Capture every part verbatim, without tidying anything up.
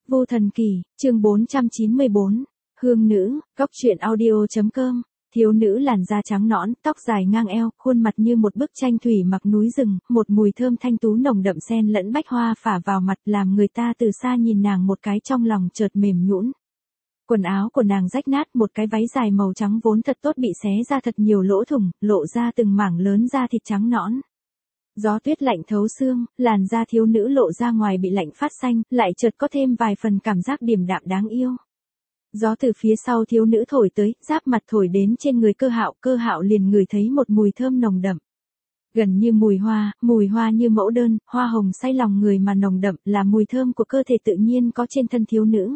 Vô Thần Kỳ, chương bốn trăm chín mươi bốn, Hương Nữ, góc truyện audio.com, thiếu nữ làn da trắng nõn, tóc dài ngang eo, khuôn mặt như một bức tranh thủy mặc núi rừng, một mùi thơm thanh tú nồng đậm xen lẫn bách hoa phả vào mặt làm người ta từ xa nhìn nàng một cái trong lòng chợt mềm nhũn. Quần áo của nàng rách nát, một cái váy dài màu trắng vốn thật tốt bị xé ra thật nhiều lỗ thủng, lộ ra từng mảng lớn da thịt trắng nõn. Gió tuyết lạnh thấu xương, làn da thiếu nữ lộ ra ngoài bị lạnh phát xanh, lại chợt có thêm vài phần cảm giác điềm đạm đáng yêu. Gió từ phía sau thiếu nữ thổi tới, giáp mặt thổi đến trên người Cơ Hạo, Cơ Hạo liền ngửi thấy một mùi thơm nồng đậm. Gần như mùi hoa, mùi hoa như mẫu đơn, hoa hồng say lòng người mà nồng đậm, là mùi thơm của cơ thể tự nhiên có trên thân thiếu nữ.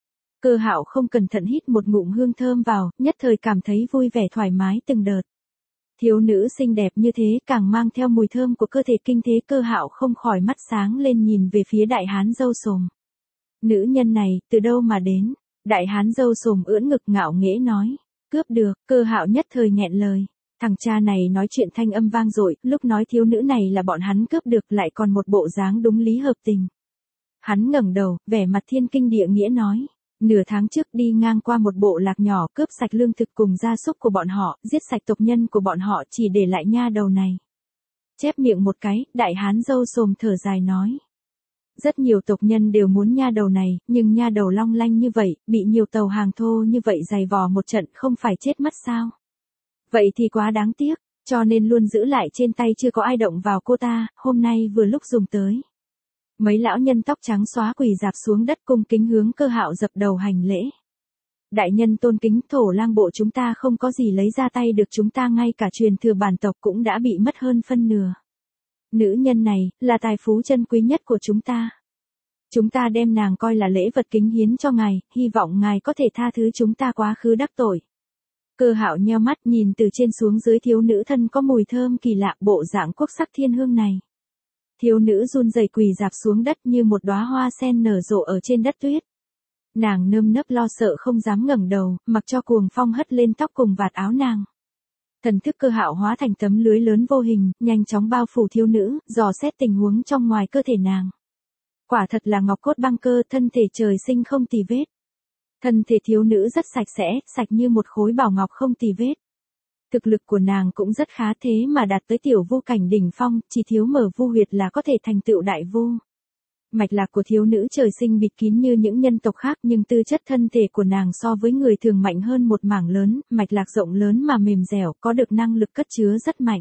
Cơ Hạo không cẩn thận hít một ngụm hương thơm vào, nhất thời cảm thấy vui vẻ thoải mái từng đợt. Thiếu nữ xinh đẹp như thế càng mang theo mùi thơm của cơ thể kinh thế, Cơ Hạo không khỏi mắt sáng lên nhìn về phía đại hán râu xồm. Nữ nhân này, từ đâu mà đến? Đại hán râu xồm ưỡn ngực ngạo nghễ nói. Cướp được, Cơ Hạo nhất thời nghẹn lời. Thằng cha này nói chuyện thanh âm vang dội, lúc nói thiếu nữ này là bọn hắn cướp được lại còn một bộ dáng đúng lý hợp tình. Hắn ngẩng đầu, vẻ mặt thiên kinh địa nghĩa nói. Nửa tháng trước đi ngang qua một bộ lạc nhỏ, cướp sạch lương thực cùng gia súc của bọn họ, giết sạch tộc nhân của bọn họ, chỉ để lại nha đầu này. Chép miệng một cái, đại hán râu xồm thở dài nói. Rất nhiều tộc nhân đều muốn nha đầu này, nhưng nha đầu long lanh như vậy, bị nhiều tàu hàng thô như vậy giày vò một trận không phải chết mất sao? Vậy thì quá đáng tiếc, cho nên luôn giữ lại trên tay chưa có ai động vào cô ta, hôm nay vừa lúc dùng tới. Mấy lão nhân tóc trắng xóa quỳ dạp xuống đất cung kính hướng Cơ Hạo dập đầu hành lễ. Đại nhân tôn kính, thổ lang bộ chúng ta không có gì lấy ra tay được, chúng ta ngay cả truyền thừa bản tộc cũng đã bị mất hơn phân nửa. Nữ nhân này, là tài phú chân quý nhất của chúng ta. Chúng ta đem nàng coi là lễ vật kính hiến cho ngài, hy vọng ngài có thể tha thứ chúng ta quá khứ đắc tội. Cơ Hạo nheo mắt nhìn từ trên xuống dưới thiếu nữ thân có mùi thơm kỳ lạ, bộ dạng quốc sắc thiên hương này. Thiếu nữ run rẩy quỳ dạp xuống đất như một đóa hoa sen nở rộ ở trên đất tuyết. Nàng nơm nớp lo sợ không dám ngẩng đầu, mặc cho cuồng phong hất lên tóc cùng vạt áo nàng. Thần thức Cơ Hạo hóa thành tấm lưới lớn vô hình, nhanh chóng bao phủ thiếu nữ, dò xét tình huống trong ngoài cơ thể nàng. Quả thật là ngọc cốt băng cơ, thân thể trời sinh không tì vết. Thân thể thiếu nữ rất sạch sẽ, sạch như một khối bảo ngọc không tì vết. Thực lực của nàng cũng rất khá, thế mà đạt tới tiểu vu cảnh đỉnh phong, chỉ thiếu mở vu huyệt là có thể thành tựu đại vu. Mạch lạc của thiếu nữ trời sinh bịt kín như những nhân tộc khác, nhưng tư chất thân thể của nàng so với người thường mạnh hơn một mảng lớn, mạch lạc rộng lớn mà mềm dẻo, có được năng lực cất chứa rất mạnh.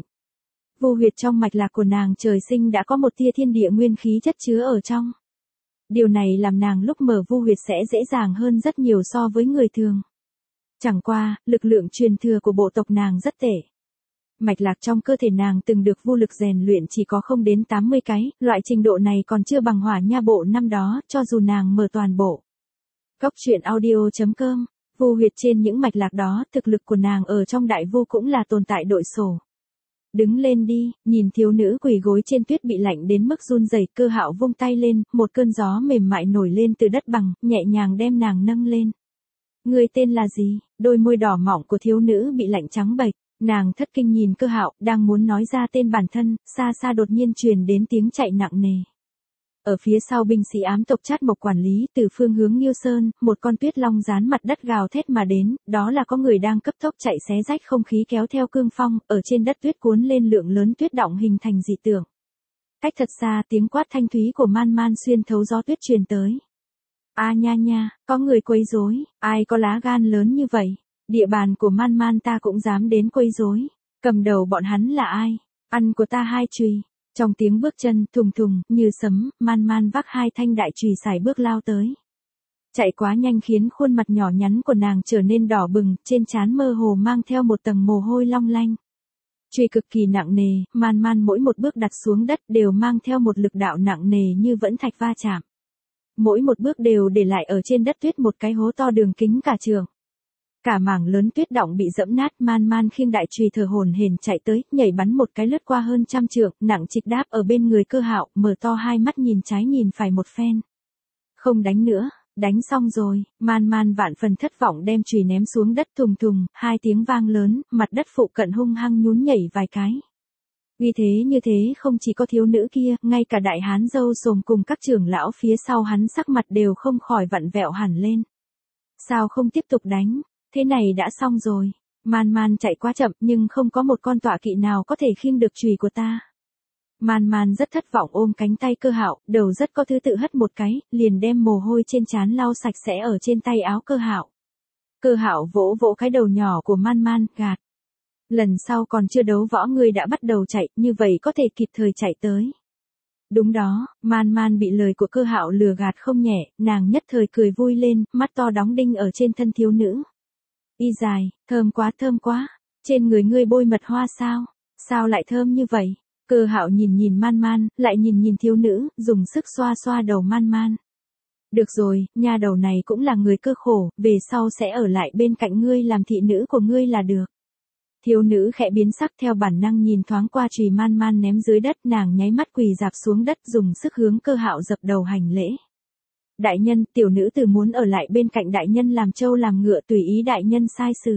Vu huyệt trong mạch lạc của nàng trời sinh đã có một tia thiên địa nguyên khí chất chứa ở trong. Điều này làm nàng lúc mở vu huyệt sẽ dễ dàng hơn rất nhiều so với người thường. Chẳng qua, lực lượng truyền thừa của bộ tộc nàng rất tệ. Mạch lạc trong cơ thể nàng từng được vu lực rèn luyện chỉ có không đến tám mươi cái, loại trình độ này còn chưa bằng hỏa nha bộ năm đó, cho dù nàng mở toàn bộ. Góc truyện audio.com, vu huyệt trên những mạch lạc đó, thực lực của nàng ở trong đại vu cũng là tồn tại đội sổ. Đứng lên đi, nhìn thiếu nữ quỳ gối trên tuyết bị lạnh đến mức run rẩy, Cơ Hạo vung tay lên, một cơn gió mềm mại nổi lên từ đất bằng, nhẹ nhàng đem nàng nâng lên. Ngươi tên là gì? Đôi môi đỏ mọng của thiếu nữ bị lạnh trắng bệch, nàng thất kinh nhìn Cơ Hạo, đang muốn nói ra tên bản thân, xa xa đột nhiên truyền đến tiếng chạy nặng nề. Ở phía sau binh sĩ ám tộc Trát Mộc quản lý, từ phương hướng Nghiêu Sơn, một con tuyết long dán mặt đất gào thét mà đến, đó là có người đang cấp tốc chạy xé rách không khí kéo theo cương phong, ở trên đất tuyết cuốn lên lượng lớn tuyết đọng hình thành dị tượng. Cách thật xa, tiếng quát thanh thúy của Man Man xuyên thấu gió tuyết truyền tới. A nha nha, có người quấy rối, ai có lá gan lớn như vậy? Địa bàn của Man Man ta cũng dám đến quấy rối. Cầm đầu bọn hắn là ai? Ăn của ta hai chùy. Trong tiếng bước chân thùng thùng như sấm, Man Man vác hai thanh đại chùy sải bước lao tới. Chạy quá nhanh khiến khuôn mặt nhỏ nhắn của nàng trở nên đỏ bừng, trên trán mơ hồ mang theo một tầng mồ hôi long lanh. Chùy cực kỳ nặng nề, Man Man mỗi một bước đặt xuống đất đều mang theo một lực đạo nặng nề như vẫn thạch va chạm. Mỗi một bước đều để lại ở trên đất tuyết một cái hố to đường kính cả trường. Cả mảng lớn tuyết đọng bị dẫm nát, Man Man khiêng đại chùy thở hổn hển chạy tới, nhảy bắn một cái lướt qua hơn trăm trượng, nặng trịch đáp ở bên người Cơ Hạo, mở to hai mắt nhìn trái nhìn phải một phen. Không đánh nữa, đánh xong rồi, Man Man vạn phần thất vọng đem chùy ném xuống đất thùng thùng, hai tiếng vang lớn, mặt đất phụ cận hung hăng nhún nhảy vài cái. Uy thế như thế không chỉ có thiếu nữ kia, ngay cả đại hán râu xồm cùng các trưởng lão phía sau hắn sắc mặt đều không khỏi vặn vẹo hẳn lên. Sao không tiếp tục đánh, thế này đã xong rồi. Man Man chạy quá chậm nhưng không có một con tọa kỵ nào có thể khiêng được chùy của ta. Man Man rất thất vọng ôm cánh tay Cơ Hạo, đầu rất có thứ tự hất một cái, liền đem mồ hôi trên trán lau sạch sẽ ở trên tay áo Cơ Hạo. Cơ Hạo vỗ vỗ cái đầu nhỏ của Man Man, gạt. Lần sau còn chưa đấu võ ngươi đã bắt đầu chạy, như vậy có thể kịp thời chạy tới. Đúng đó, Man Man bị lời của Cơ Hạo lừa gạt không nhẹ, nàng nhất thời cười vui lên, mắt to đóng đinh ở trên thân thiếu nữ. Y dài, thơm quá thơm quá, trên người ngươi bôi mật hoa sao, sao lại thơm như vậy? Cơ Hạo nhìn nhìn Man Man, lại nhìn nhìn thiếu nữ, dùng sức xoa xoa đầu Man Man. Được rồi, nha đầu này cũng là người cơ khổ, về sau sẽ ở lại bên cạnh ngươi làm thị nữ của ngươi là được. Thiếu nữ khẽ biến sắc theo bản năng nhìn thoáng qua chùy Man Man ném dưới đất, nàng nháy mắt quỳ dạp xuống đất dùng sức hướng Cơ Hạo dập đầu hành lễ. Đại nhân, tiểu nữ tử muốn ở lại bên cạnh đại nhân làm trâu làm ngựa tùy ý đại nhân sai xử.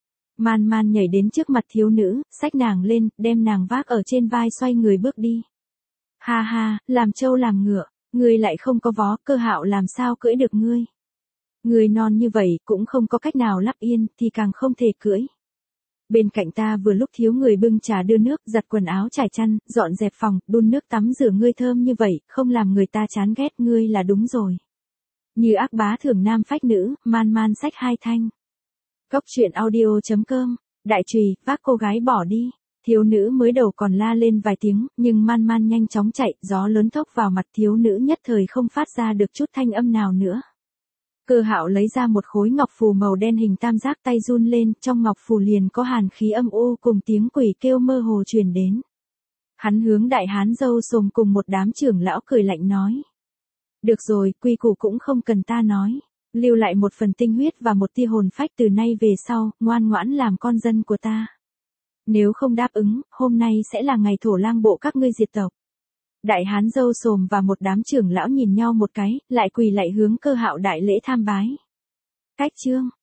Man Man nhảy đến trước mặt thiếu nữ, xách nàng lên, đem nàng vác ở trên vai xoay người bước đi. Ha ha, làm trâu làm ngựa, ngươi lại không có vó, Cơ Hạo làm sao cưỡi được ngươi. Ngươi non như vậy cũng không có cách nào lắp yên, thì càng không thể cưỡi. Bên cạnh ta vừa lúc thiếu người bưng trà đưa nước, giặt quần áo trải chăn, dọn dẹp phòng, đun nước tắm rửa, ngươi thơm như vậy, không làm người ta chán ghét ngươi là đúng rồi. Như ác bá thường nam phách nữ, Man Man sách hai thanh. Cốc truyện audio chấm com, đại trùy, vác cô gái bỏ đi. Thiếu nữ mới đầu còn la lên vài tiếng, nhưng Man Man nhanh chóng chạy, gió lớn thốc vào mặt thiếu nữ nhất thời không phát ra được chút thanh âm nào nữa. Cơ Hạo lấy ra một khối ngọc phù màu đen hình tam giác, tay run lên, trong ngọc phù liền có hàn khí âm u cùng tiếng quỷ kêu mơ hồ truyền đến. Hắn hướng đại hán râu xồm cùng một đám trưởng lão cười lạnh nói. Được rồi, quy củ cũng không cần ta nói. Lưu lại một phần tinh huyết và một tia hồn phách, từ nay về sau, ngoan ngoãn làm con dân của ta. Nếu không đáp ứng, hôm nay sẽ là ngày thổ lang bộ các ngươi diệt tộc. Đại hán râu xồm và một đám trưởng lão nhìn nhau một cái, lại quỳ lại hướng Cơ Hạo đại lễ tham bái. Cách chương